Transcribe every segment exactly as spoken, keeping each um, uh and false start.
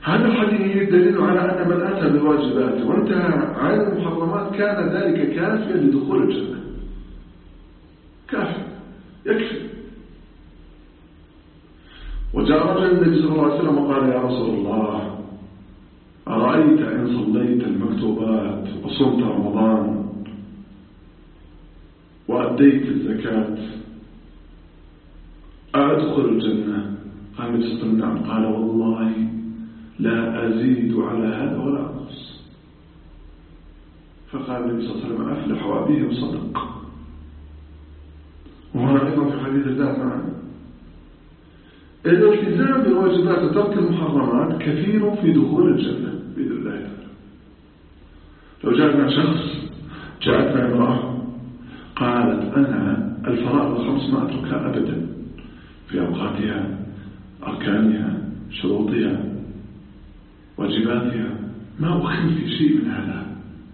هذا الحديث دليل على أن من أتى بالواجبات وانتهى عن المحرمات كان ذلك كافيا لدخول الجنة. كافي، يكفي. وجاء رجل النبي صلى الله عليه وسلم وقال يا رسول الله أرأيت إن صليت المكتوبات وصمت رمضان وأديت الزكاة أدخل الجنة؟ قال النبي صلى الله عليه وسلم نعم. قال والله لا أزيد على هذا ولا أنقص. فقال النبي صلى الله عليه وسلم أفلح وأبيه وصدق. وهنا أيضا في حديث الذات معنا الالتزام بالواجبات وترك المحرمات كثير في دخول الجنة بإذن الله تعالى. لو جاءنا شخص جاءتنا امرأة قالت أنا الفرائض الخمس ما أتركها أبدا في أوقاتها أركانها شروطها واجباتها، ما أخل في شيء من هذا.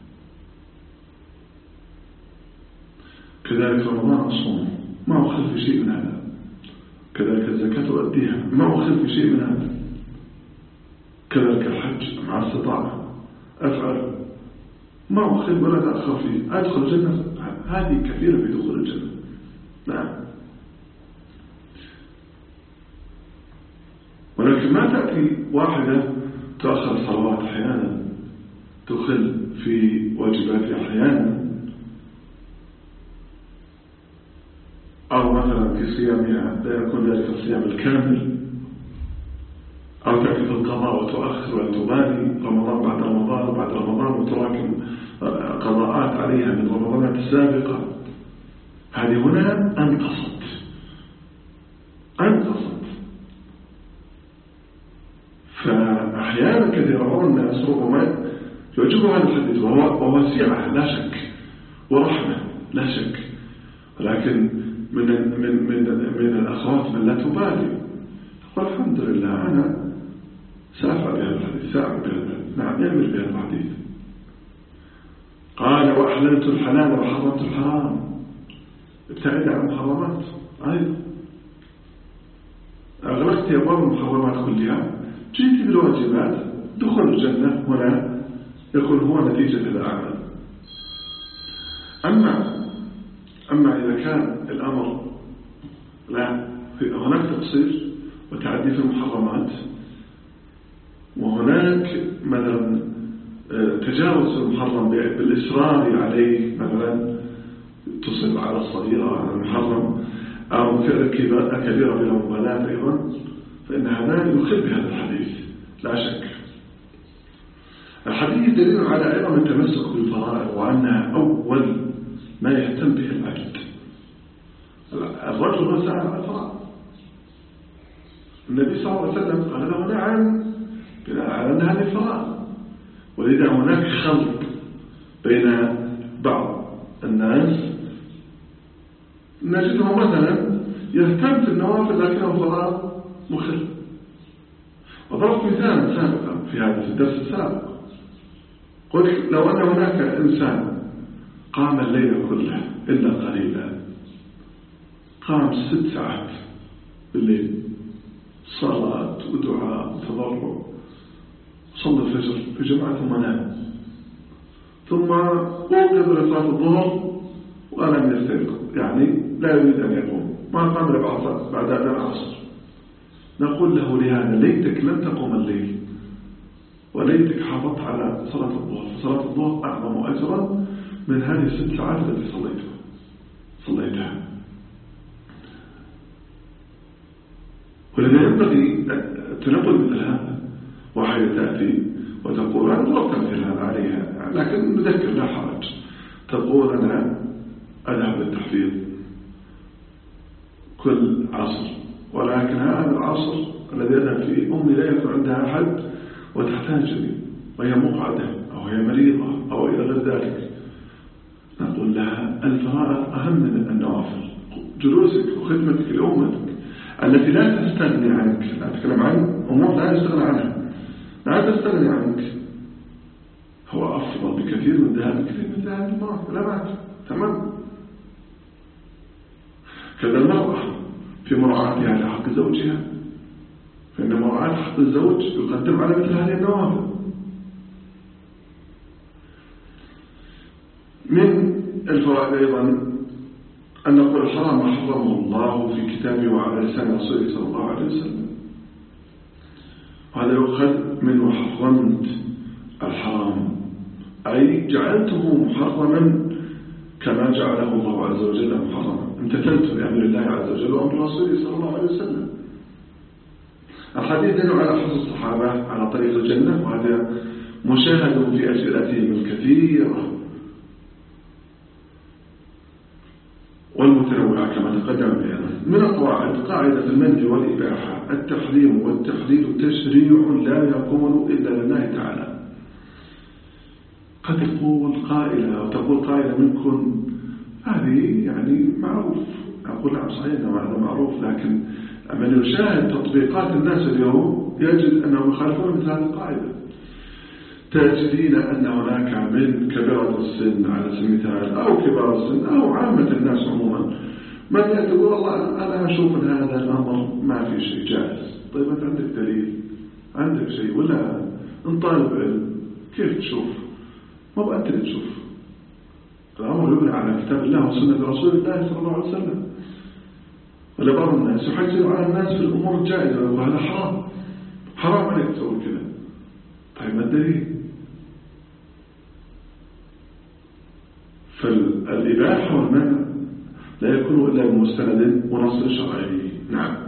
كذلك رمضان أصوم ما أخل في شيء من هذا. كذلك الزكاة أؤديها ما أخل في شيء من هذا. كذلك الحج مع استطاعة أفعل ما أخل ولا أتأخر فيه. أدخل الجنة. هذه كثيرة في دخول الجنة. نعم. ولكن ما تأتي واحدة تأخر الصلوات أحيانا، تخل في واجباتها أحيانا، أو مثلا في صيامها لا يكون ذلك الصيام الكامل، أو تأتي في القضاء وتؤخر وتبالي رمضان بعد رمضان بعد رمضان وتراكم قضاءات عليها من رمضانات السابقة. هذه هنا أنقصت أنقصت فأحيانا كثيرا الناس ربما يعجبه هذا الحديث وهو سعة لا شك ورحمة لا شك، ولكن من من من من الأخوات من لا تبالي تقول الحمد لله أنا سأفعل بهذا الحديث سأعمل بهذا الحديث. نعم يعمل بهذا الحديث. قال وأحللت الحلال وحرمت الحرام. ابتعد عن المحرمات أيضا. أغلقت أبواب المحرمات كلها، جئت بالواجبات، دخل الجنة هنا يكون هو نتيجة الأعمال. أما أما إذا كان الأمر لا هناك تقصير وتعدي في المحرمات، وهناك مثلا تجاوز المحرم بالإصرار عليه، مثلا تصل على الصغيرة على المحرم أو فعل كبيرة بلا مبالاة أيضا، فإن هذا يخل بهذا الحديث لا شك. الحديث دليل على أيضا التمسك بالفرائض وأنها أول ما يهتم به العبد. الرجل هو سأل عن الفرائض. النبي صلى الله عليه وسلم قال له نعم بناء على أن هذه الفرائض. ولذا هناك خلط بين بعض الناس نجده مثلا يهتم في النوافل لكنه فرائض مخل. وضربت مثالا سابقا في هذا في الدرس السابق، قلت لو أن هناك إنسان قام الليل كله إلا قليلا، قام ست ساعات بالليل صلاة ودعاء وتضرع، صلى الفجر في جماعة ثم نام، ثم وقف لصلاة الظهر ولم يستيقظ، يعني لا يريد أن يقوم، ما قام إلا بعد أذان العصر، نقول له لهذا ليتك لم تقوم الليل وليتك حافظت على صلاة الظهر، فصلاة الظهر أعظم أجرا من هذه الست ساعات التي صليتها صليتها. ولذا ينبغي تنقل مثل هذا. واحدة تأتي وتقول أنا ضربت مثل هذا عليها، لكن نذكر لا حرج، تقول أنا أذهب للتحفيظ كل عصر، ولكن هذا العصر الذي أذهب فيه أمي لا يكون عندها أحد وتحتاجني وهي مقعدة أو هي مريضة أو إلى غير ذلك. نقول لها الفرائض أهم من النوافل، جلوسك وخدمتك لأمتك التي لا تستغني عنك، لا أتكلم عن أمور لا يستغنى عنها، لا تستغني عنك، هو أفضل بكثير من ذهاب كثير من ذهاب المرأة لا مات. تمام. كذا المرأة في مراعاتها لحق زوجها، فإن مراعاة حق الزوج يقدم على مثل هذه النوافل. من الفوائد أيضا أن نقول الحرام ما حرمه الله في كتابه وعلى لسان رسوله صلى الله عليه وسلم. وهذا يؤخذ من وحرمت الحرام، أي جعلته محرما كما جعله الله عز وجل محرما، امتثلت بأمر الله عز وجل وأمر رسوله صلى الله عليه وسلم. الحديث يدل على حرص الصحابة على طريق الجنة، وهذا مشاهد في أسئلتهم الكثيرة والمتنوعة كما تقدم بيانا. من القواعد قاعدة المنع والإباحة، التحريم والتحديد تشريع لا يكون إلا لله تعالى. قد يقول قائلة أو تقول قائلة منكم هذه يعني معروف، أقول نعم صحيح هذا معروف، لكن من يشاهد تطبيقات الناس اليوم يجد أنهم يخالفون مثل هذه القاعدة. تجدين أن هناك من كبيرة السن على سبيل المثال أو كبار السن أو عامة الناس عموما من يقول والله أنا أشوف أن هذا الأمر ما في شيء جائز. طيب أنت عندك دليل، عندك شيء ولا أنت طالب علم كيف تشوف؟ ما بقى أنت اللي تشوف، الأمر يبنى على كتاب الله وسنة رسول الله صلى الله عليه وسلم. ولا بعض الناس يحجر على الناس في الأمور الجائزة وهذا حرام، حرام عليك تسوي كذا. طيب ما الدليل؟ فالإباحة والمنع لا يكون إلا بمستند ونص شرعي. نعم.